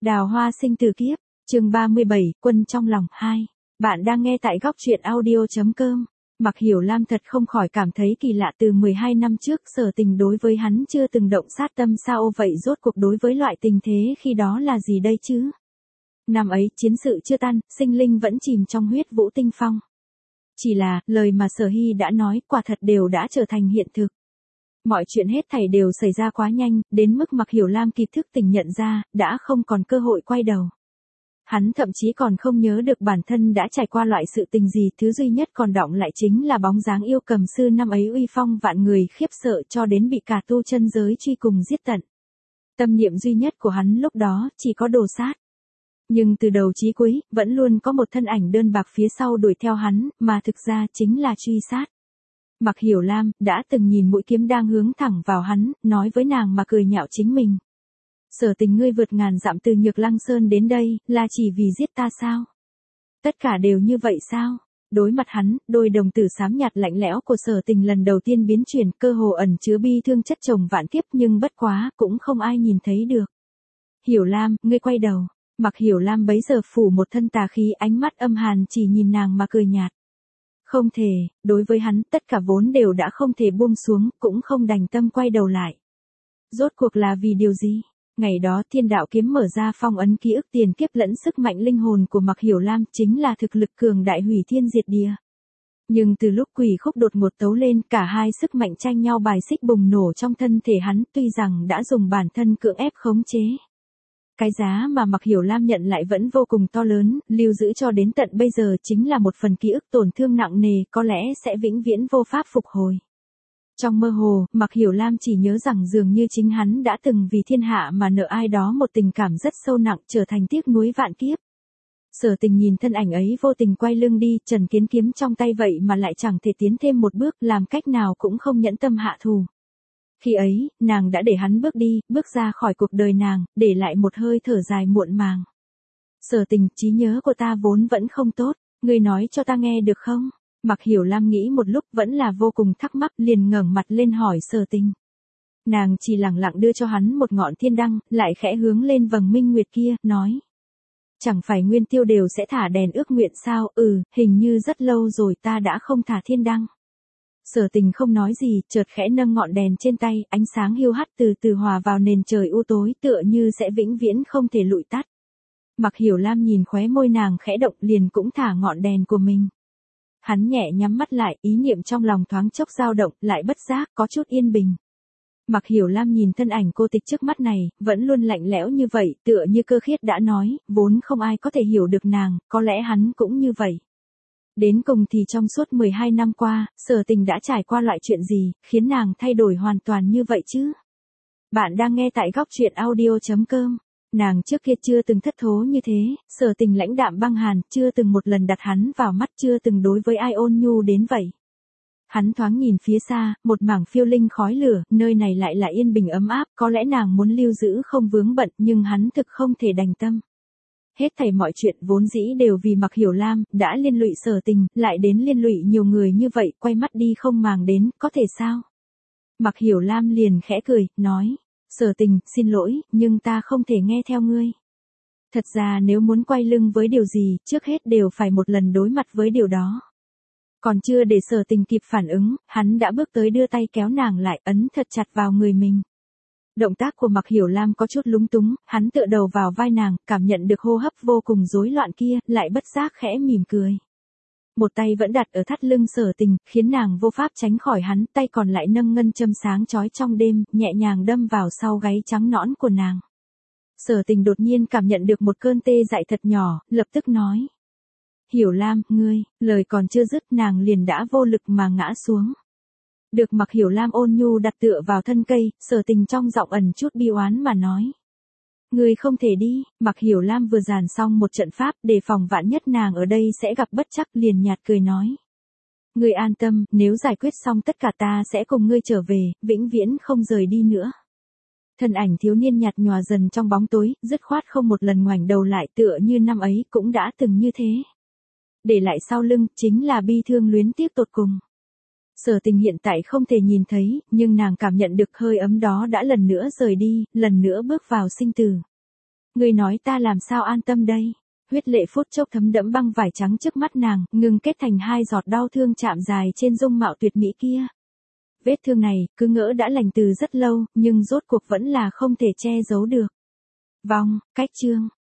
Đào hoa sinh từ kiếp, chương 37, quân trong lòng 2. Bạn đang nghe tại góc truyện audio.com. Mặc Hiểu Lam thật không khỏi cảm thấy kỳ lạ, từ 12 năm trước Sở Tình đối với hắn chưa từng động sát tâm sao vậy, rốt cuộc đối với loại tình thế khi đó là gì đây chứ? Năm ấy chiến sự chưa tan, sinh linh vẫn chìm trong huyết vũ tinh phong. Chỉ là, lời mà Sở Hy đã nói quả thật đều đã trở thành hiện thực. Mọi chuyện hết thảy đều xảy ra quá nhanh, đến mức Mặc Hiểu Lam kịp thức tỉnh nhận ra, đã không còn cơ hội quay đầu. Hắn thậm chí còn không nhớ được bản thân đã trải qua loại sự tình gì, thứ duy nhất còn đọng lại chính là bóng dáng yêu cầm sư năm ấy uy phong vạn người, khiếp sợ cho đến bị cả tu chân giới truy cùng giết tận. Tâm niệm duy nhất của hắn lúc đó chỉ có đồ sát. Nhưng từ đầu chí cuối, vẫn luôn có một thân ảnh đơn bạc phía sau đuổi theo hắn, mà thực ra chính là truy sát. Mặc Hiểu Lam đã từng nhìn mũi kiếm đang hướng thẳng vào hắn, nói với nàng mà cười nhạo chính mình. Sở Tình, ngươi vượt ngàn dặm từ Nhược Lăng Sơn đến đây, là chỉ vì giết ta sao? Tất cả đều như vậy sao? Đối mặt hắn, đôi đồng tử xám nhạt lạnh lẽo của Sở Tình lần đầu tiên biến chuyển, cơ hồ ẩn chứa bi thương chất chồng vạn kiếp, nhưng bất quá, cũng không ai nhìn thấy được. Hiểu Lam, ngươi quay đầu. Mặc Hiểu Lam bấy giờ phủ một thân tà khí, ánh mắt âm hàn chỉ nhìn nàng mà cười nhạt. Không thể, đối với hắn, tất cả vốn đều đã không thể buông xuống, cũng không đành tâm quay đầu lại. Rốt cuộc là vì điều gì? Ngày đó Thiên Đạo Kiếm mở ra phong ấn ký ức tiền kiếp lẫn sức mạnh linh hồn của Mặc Hiểu Lam, chính là thực lực cường đại hủy thiên diệt địa. Nhưng từ lúc quỷ khúc đột ngột tấu lên, cả hai sức mạnh tranh nhau bài xích bùng nổ trong thân thể hắn, tuy rằng đã dùng bản thân cưỡng ép khống chế. Cái giá mà Mặc Hiểu Lam nhận lại vẫn vô cùng to lớn, lưu giữ cho đến tận bây giờ chính là một phần ký ức tổn thương nặng nề, có lẽ sẽ vĩnh viễn vô pháp phục hồi. Trong mơ hồ, Mặc Hiểu Lam chỉ nhớ rằng dường như chính hắn đã từng vì thiên hạ mà nợ ai đó một tình cảm rất sâu nặng, trở thành tiếc nuối vạn kiếp. Sở Tình nhìn thân ảnh ấy vô tình quay lưng đi, Trần Kiến kiếm trong tay vậy mà lại chẳng thể tiến thêm một bước, làm cách nào cũng không nhẫn tâm hạ thù. Khi ấy, nàng đã để hắn bước đi, bước ra khỏi cuộc đời nàng, để lại một hơi thở dài muộn màng. Sở Tình, trí nhớ của ta vốn vẫn không tốt, ngươi nói cho ta nghe được không? Mặc Hiểu Lam nghĩ một lúc vẫn là vô cùng thắc mắc, liền ngẩng mặt lên hỏi Sở Tình. Nàng chỉ lặng lặng đưa cho hắn một ngọn thiên đăng, lại khẽ hướng lên vầng minh nguyệt kia, nói. Chẳng phải Nguyên Tiêu đều sẽ thả đèn ước nguyện sao? Hình như rất lâu rồi ta đã không thả thiên đăng. Sở Tình không nói gì, chợt khẽ nâng ngọn đèn trên tay, ánh sáng hiu hắt từ từ hòa vào nền trời u tối, tựa như sẽ vĩnh viễn không thể lụi tắt. Mặc Hiểu Lam nhìn khóe môi nàng khẽ động, liền cũng thả ngọn đèn của mình. Hắn nhẹ nhắm mắt lại, ý niệm trong lòng thoáng chốc dao động, lại bất giác có chút yên bình. Mặc Hiểu Lam nhìn thân ảnh cô tịch trước mắt này, vẫn luôn lạnh lẽo như vậy, tựa như Cơ Khiết đã nói, vốn không ai có thể hiểu được nàng, có lẽ hắn cũng như vậy. Đến cùng thì trong suốt 12 năm qua, Sở Tình đã trải qua loại chuyện gì, khiến nàng thay đổi hoàn toàn như vậy chứ? Bạn đang nghe tại góc truyện audio.com. Nàng trước kia chưa từng thất thố như thế, Sở Tình lãnh đạm băng hàn, chưa từng một lần đặt hắn vào mắt, chưa từng đối với ai ôn nhu đến vậy. Hắn thoáng nhìn phía xa, một mảng phiêu linh khói lửa, nơi này lại là yên bình ấm áp, có lẽ nàng muốn lưu giữ không vướng bận, nhưng hắn thực không thể đành tâm. Hết thảy mọi chuyện vốn dĩ đều vì Mặc Hiểu Lam, đã liên lụy Sở Tình, lại đến liên lụy nhiều người như vậy, quay mắt đi không màng đến, có thể sao? Mặc Hiểu Lam liền khẽ cười, nói. Sở Tình, xin lỗi, nhưng ta không thể nghe theo ngươi. Thật ra nếu muốn quay lưng với điều gì, trước hết đều phải một lần đối mặt với điều đó. Còn chưa để Sở Tình kịp phản ứng, hắn đã bước tới đưa tay kéo nàng lại, ấn thật chặt vào người mình. Động tác của Mặc Hiểu Lam có chút lúng túng, hắn tựa đầu vào vai nàng, cảm nhận được hô hấp vô cùng rối loạn kia, lại bất giác khẽ mỉm cười. Một tay vẫn đặt ở thắt lưng Sở Tình, khiến nàng vô pháp tránh khỏi hắn, tay còn lại nâng ngân châm sáng chói trong đêm, nhẹ nhàng đâm vào sau gáy trắng nõn của nàng. Sở Tình đột nhiên cảm nhận được một cơn tê dại thật nhỏ, lập tức nói. Hiểu Lam, ngươi, lời còn chưa dứt nàng liền đã vô lực mà ngã xuống. Được Mặc Hiểu Lam ôn nhu đặt tựa vào thân cây, Sở Tình trong giọng ẩn chút bi oán mà nói. Ngươi không thể đi. Mặc Hiểu Lam vừa dàn xong một trận pháp, đề phòng vạn nhất nàng ở đây sẽ gặp bất trắc, liền nhạt cười nói. Ngươi an tâm, nếu giải quyết xong tất cả ta sẽ cùng ngươi trở về, vĩnh viễn không rời đi nữa. Thân ảnh thiếu niên nhạt nhòa dần trong bóng tối, dứt khoát không một lần ngoảnh đầu lại, tựa như năm ấy cũng đã từng như thế. Để lại sau lưng, chính là bi thương luyến tiếc tột cùng. Sở Tình hiện tại không thể nhìn thấy, nhưng nàng cảm nhận được hơi ấm đó đã lần nữa rời đi, lần nữa bước vào sinh tử. Ngươi nói ta làm sao an tâm đây? Huyết lệ phút chốc thấm đẫm băng vải trắng trước mắt nàng, ngừng kết thành hai giọt đau thương chạm dài trên dung mạo tuyệt mỹ kia. Vết thương này, cứ ngỡ đã lành từ rất lâu, nhưng rốt cuộc vẫn là không thể che giấu được. Vong, cách chương.